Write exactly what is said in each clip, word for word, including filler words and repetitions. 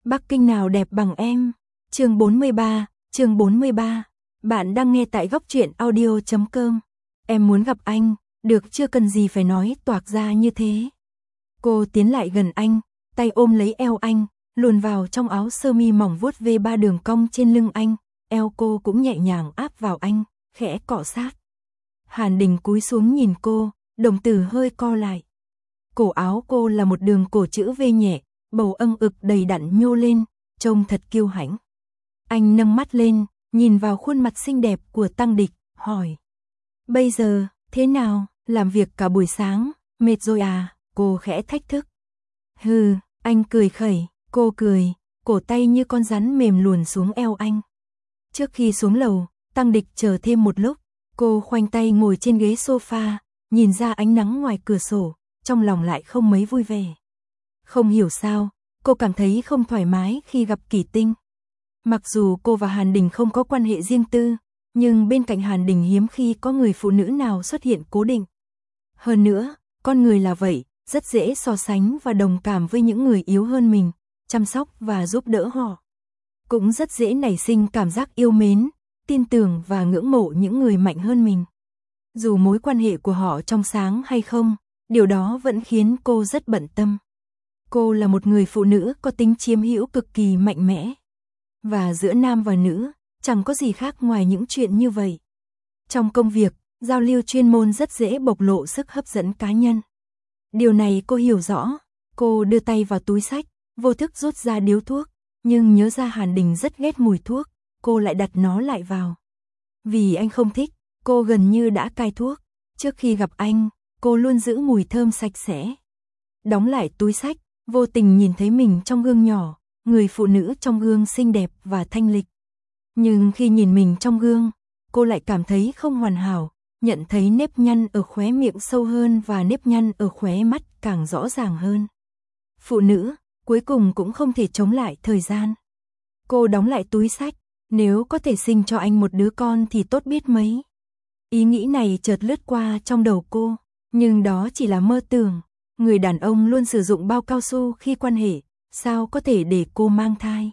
Bắc Kinh nào đẹp bằng em. Chương bốn mươi ba, chương bốn mươi ba. Bạn đang nghe tại góc truyện audio chấm com. Em muốn gặp anh, được chưa, cần gì phải nói toạc ra như thế. Cô tiến lại gần anh, tay ôm lấy eo anh, luồn vào trong áo sơ mi mỏng vuốt ve ba đường cong trên lưng anh, eo cô cũng nhẹ nhàng áp vào anh, khẽ cọ sát. Hàn Đình cúi xuống nhìn cô, đồng tử hơi co lại. Cổ áo cô là một đường cổ chữ V nhẹ, bầu âng ực đầy đặn nhô lên, trông thật kiêu hãnh. Anh nâng mắt lên, nhìn vào khuôn mặt xinh đẹp của Tăng Địch, hỏi. Bây giờ, thế nào, làm việc cả buổi sáng, mệt rồi à, cô khẽ thách thức. Hừ, anh cười khẩy, cô cười, cổ tay như con rắn mềm luồn xuống eo anh. Trước khi xuống lầu, Tăng Địch chờ thêm một lúc, cô khoanh tay ngồi trên ghế sofa, nhìn ra ánh nắng ngoài cửa sổ, trong lòng lại không mấy vui vẻ. Không hiểu sao, cô cảm thấy không thoải mái khi gặp Kỳ Tinh. Mặc dù cô và Hàn Đình không có quan hệ riêng tư, nhưng bên cạnh Hàn Đình hiếm khi có người phụ nữ nào xuất hiện cố định. Hơn nữa, con người là vậy, rất dễ so sánh và đồng cảm với những người yếu hơn mình, chăm sóc và giúp đỡ họ. Cũng rất dễ nảy sinh cảm giác yêu mến, tin tưởng và ngưỡng mộ những người mạnh hơn mình. Dù mối quan hệ của họ trong sáng hay không, điều đó vẫn khiến cô rất bận tâm. Cô là một người phụ nữ có tính chiếm hữu cực kỳ mạnh mẽ. Và giữa nam và nữ, chẳng có gì khác ngoài những chuyện như vậy. Trong công việc, giao lưu chuyên môn rất dễ bộc lộ sức hấp dẫn cá nhân. Điều này cô hiểu rõ. Cô đưa tay vào túi xách, vô thức rút ra điếu thuốc, nhưng nhớ ra Hàn Đình rất ghét mùi thuốc, cô lại đặt nó lại vào. Vì anh không thích, cô gần như đã cai thuốc. Trước khi gặp anh, cô luôn giữ mùi thơm sạch sẽ. Đóng lại túi xách, vô tình nhìn thấy mình trong gương nhỏ, người phụ nữ trong gương xinh đẹp và thanh lịch. Nhưng khi nhìn mình trong gương, cô lại cảm thấy không hoàn hảo, nhận thấy nếp nhăn ở khóe miệng sâu hơn và nếp nhăn ở khóe mắt càng rõ ràng hơn. Phụ nữ, cuối cùng cũng không thể chống lại thời gian. Cô đóng lại túi xách, nếu có thể sinh cho anh một đứa con thì tốt biết mấy. Ý nghĩ này chợt lướt qua trong đầu cô, nhưng đó chỉ là mơ tưởng. Người đàn ông luôn sử dụng bao cao su khi quan hệ, sao có thể để cô mang thai.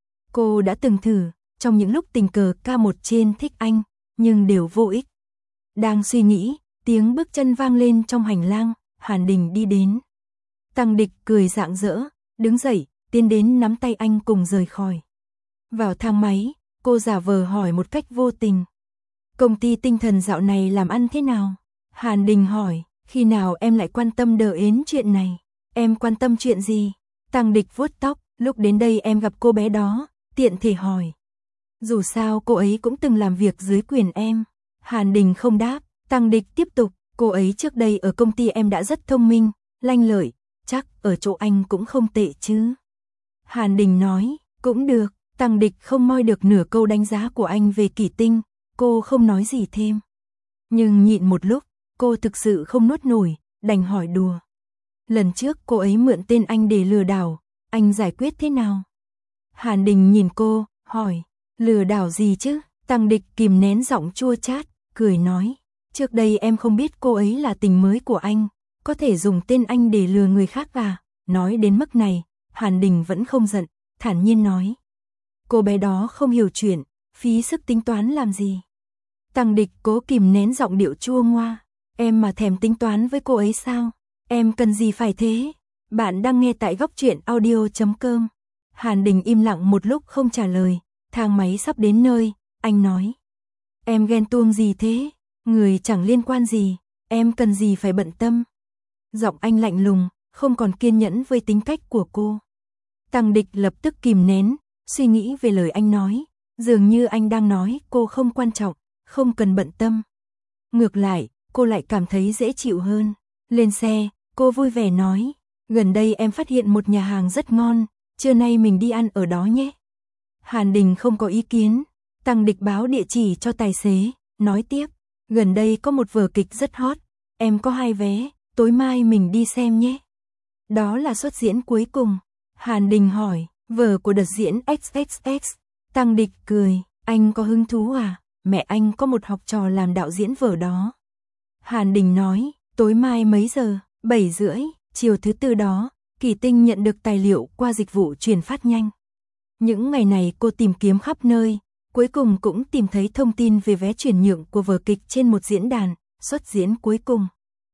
Cô đã từng thử, trong những lúc tình cờ ca một trên thích anh, nhưng đều vô ích. Đang suy nghĩ, tiếng bước chân vang lên trong hành lang, Hàn Đình đi đến. Tăng Địch cười rạng rỡ, đứng dậy, tiến đến nắm tay anh cùng rời khỏi. Vào thang máy, cô giả vờ hỏi một cách vô tình. Công ty tinh thần dạo này làm ăn thế nào? Hàn Đình hỏi, khi nào em lại quan tâm đờ ến chuyện này? Em quan tâm chuyện gì? Tăng Địch vuốt tóc, lúc đến đây em gặp cô bé đó, tiện thể hỏi. Dù sao cô ấy cũng từng làm việc dưới quyền em. Hàn Đình không đáp, Tăng Địch tiếp tục, cô ấy trước đây ở công ty em đã rất thông minh, lanh lợi, chắc ở chỗ anh cũng không tệ chứ. Hàn Đình nói, cũng được. Tăng Địch không moi được nửa câu đánh giá của anh về Kỳ Tinh, cô không nói gì thêm. Nhưng nhịn một lúc, cô thực sự không nuốt nổi, đành hỏi đùa. Lần trước cô ấy mượn tên anh để lừa đảo, anh giải quyết thế nào? Hàn Đình nhìn cô, hỏi, lừa đảo gì chứ? Tăng Địch kìm nén giọng chua chát, cười nói, trước đây em không biết cô ấy là tình mới của anh, có thể dùng tên anh để lừa người khác à? Nói đến mức này, Hàn Đình vẫn không giận, thản nhiên nói. Cô bé đó không hiểu chuyện, phí sức tính toán làm gì. Tăng Địch cố kìm nén giọng điệu chua ngoa. Em mà thèm tính toán với cô ấy sao? Em cần gì phải thế? Bạn đang nghe tại góc truyện audio chấm com. Hàn Đình im lặng một lúc không trả lời. Thang máy sắp đến nơi, anh nói. Em ghen tuông gì thế? Người chẳng liên quan gì, em cần gì phải bận tâm? Giọng anh lạnh lùng, không còn kiên nhẫn với tính cách của cô. Tăng Địch lập tức kìm nén, suy nghĩ về lời anh nói. Dường như anh đang nói cô không quan trọng, không cần bận tâm. Ngược lại, cô lại cảm thấy dễ chịu hơn. Lên xe, cô vui vẻ nói, gần đây em phát hiện một nhà hàng rất ngon, trưa nay mình đi ăn ở đó nhé. Hàn Đình không có ý kiến, Tăng Địch báo địa chỉ cho tài xế, nói tiếp, gần đây có một vở kịch rất hot, em có hai vé, tối mai mình đi xem nhé. Đó là suất diễn cuối cùng. Hàn Đình hỏi, vở của đợt diễn ích ích ích. Tăng Địch cười, anh có hứng thú à? Mẹ anh có một học trò làm đạo diễn vở đó. Hàn Đình nói, tối mai mấy giờ? bảy rưỡi, chiều thứ tư đó, Kỳ Tinh nhận được tài liệu qua dịch vụ truyền phát nhanh. Những ngày này cô tìm kiếm khắp nơi, cuối cùng cũng tìm thấy thông tin về vé chuyển nhượng của vở kịch trên một diễn đàn, suất diễn cuối cùng.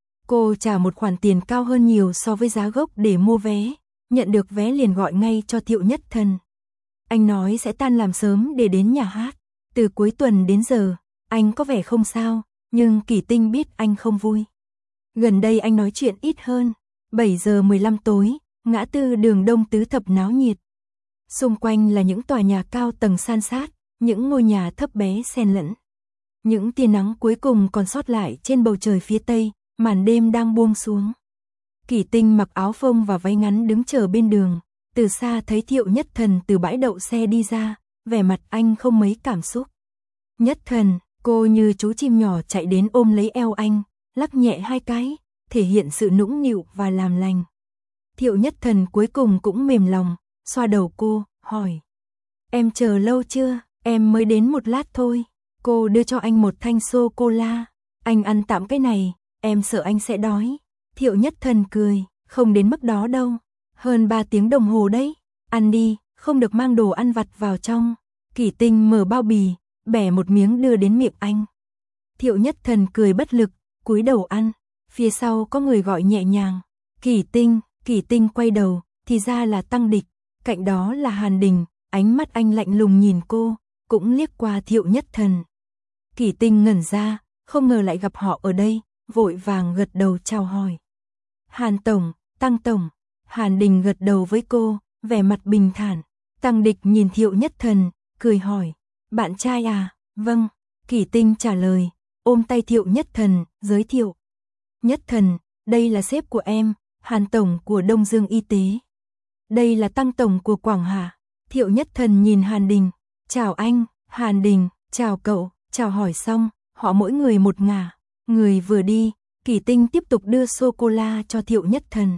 Cô trả một khoản tiền cao hơn nhiều so với giá gốc để mua vé, nhận được vé liền gọi ngay cho Thiệu Nhất Thần. Anh nói sẽ tan làm sớm để đến nhà hát. Từ cuối tuần đến giờ, anh có vẻ không sao, nhưng Kỳ Tinh biết anh không vui. Gần đây anh nói chuyện ít hơn. bảy giờ mười lăm tối, ngã tư đường Đông Tứ Thập náo nhiệt. Xung quanh là những tòa nhà cao tầng san sát, những ngôi nhà thấp bé xen lẫn. Những tia nắng cuối cùng còn sót lại trên bầu trời phía tây, màn đêm đang buông xuống. Kỳ Tinh mặc áo phông và váy ngắn đứng chờ bên đường, từ xa thấy Thiệu Nhất Thần từ bãi đậu xe đi ra, vẻ mặt anh không mấy cảm xúc. Nhất Thần, cô như chú chim nhỏ chạy đến ôm lấy eo anh, lắc nhẹ hai cái, thể hiện sự nũng nịu và làm lành. Thiệu Nhất Thần cuối cùng cũng mềm lòng, xoa đầu cô, hỏi. Em chờ lâu chưa? Em mới đến một lát thôi. Cô đưa cho anh một thanh sô-cô-la. Anh ăn tạm cái này, em sợ anh sẽ đói. Thiệu Nhất Thần cười, không đến mức đó đâu. Hơn ba tiếng đồng hồ đấy. Ăn đi, không được mang đồ ăn vặt vào trong. Kỳ Tinh mở bao bì, bẻ một miếng đưa đến miệng anh. Thiệu Nhất Thần cười bất lực, cúi đầu ăn. Phía sau có người gọi nhẹ nhàng. Kỳ Tinh, Kỳ Tinh quay đầu, thì ra là Tăng Địch. Cạnh đó là Hàn Đình, ánh mắt anh lạnh lùng nhìn cô, cũng liếc qua Thiệu Nhất Thần. Kỳ Tinh ngẩn ra, không ngờ lại gặp họ ở đây, vội vàng gật đầu chào hỏi. Hàn Tổng, Tăng Tổng. Hàn Đình gật đầu với cô, vẻ mặt bình thản. Tăng Địch nhìn Thiệu Nhất Thần, cười hỏi. Bạn trai à? Vâng. Kỳ Tinh trả lời, ôm tay Thiệu Nhất Thần, giới thiệu. Nhất Thần, đây là sếp của em, Hàn Tổng của Đông Dương Y tế. Đây là Tăng Tổng của Quảng Hà. Thiệu Nhất Thần nhìn Hàn Đình. Chào anh, Hàn Đình, chào cậu, chào hỏi xong, họ mỗi người một ngả. Người vừa đi, Kỳ Tinh tiếp tục đưa sô-cô-la cho Thiệu Nhất Thần.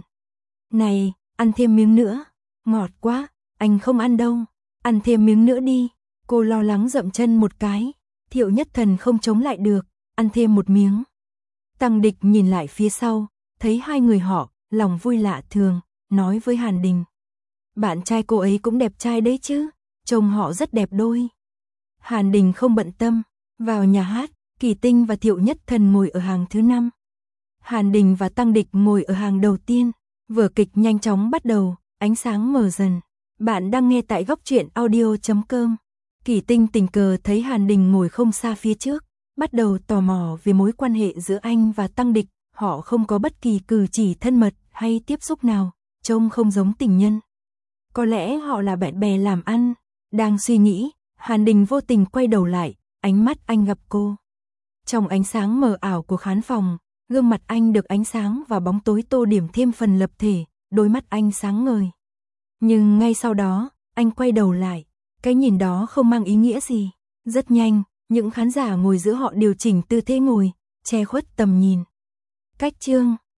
Này, ăn thêm miếng nữa. Ngọt quá, anh không ăn đâu. Ăn thêm miếng nữa đi. Cô lo lắng dậm chân một cái. Thiệu Nhất Thần không chống lại được, ăn thêm một miếng. Tăng Địch nhìn lại phía sau, thấy hai người họ, lòng vui lạ thường, nói với Hàn Đình. Bạn trai cô ấy cũng đẹp trai đấy chứ, trông họ rất đẹp đôi. Hàn Đình không bận tâm, vào nhà hát, Kỳ Tinh và Thiệu Nhất Thần ngồi ở hàng thứ năm. Hàn Đình và Tăng Địch ngồi ở hàng đầu tiên, vở kịch nhanh chóng bắt đầu, ánh sáng mờ dần. Bạn đang nghe tại góc truyện audio chấm com. Kỳ Tinh tình cờ thấy Hàn Đình ngồi không xa phía trước, bắt đầu tò mò về mối quan hệ giữa anh và Tăng Địch, họ không có bất kỳ cử chỉ thân mật hay tiếp xúc nào, trông không giống tình nhân. Có lẽ họ là bạn bè làm ăn. Đang suy nghĩ, Hàn Đình vô tình quay đầu lại, ánh mắt anh gặp cô. Trong ánh sáng mờ ảo của khán phòng, gương mặt anh được ánh sáng và bóng tối tô điểm thêm phần lập thể, đôi mắt anh sáng ngời. Nhưng ngay sau đó, anh quay đầu lại, cái nhìn đó không mang ý nghĩa gì. Rất nhanh, những khán giả ngồi giữa họ điều chỉnh tư thế ngồi, che khuất tầm nhìn. Cách chương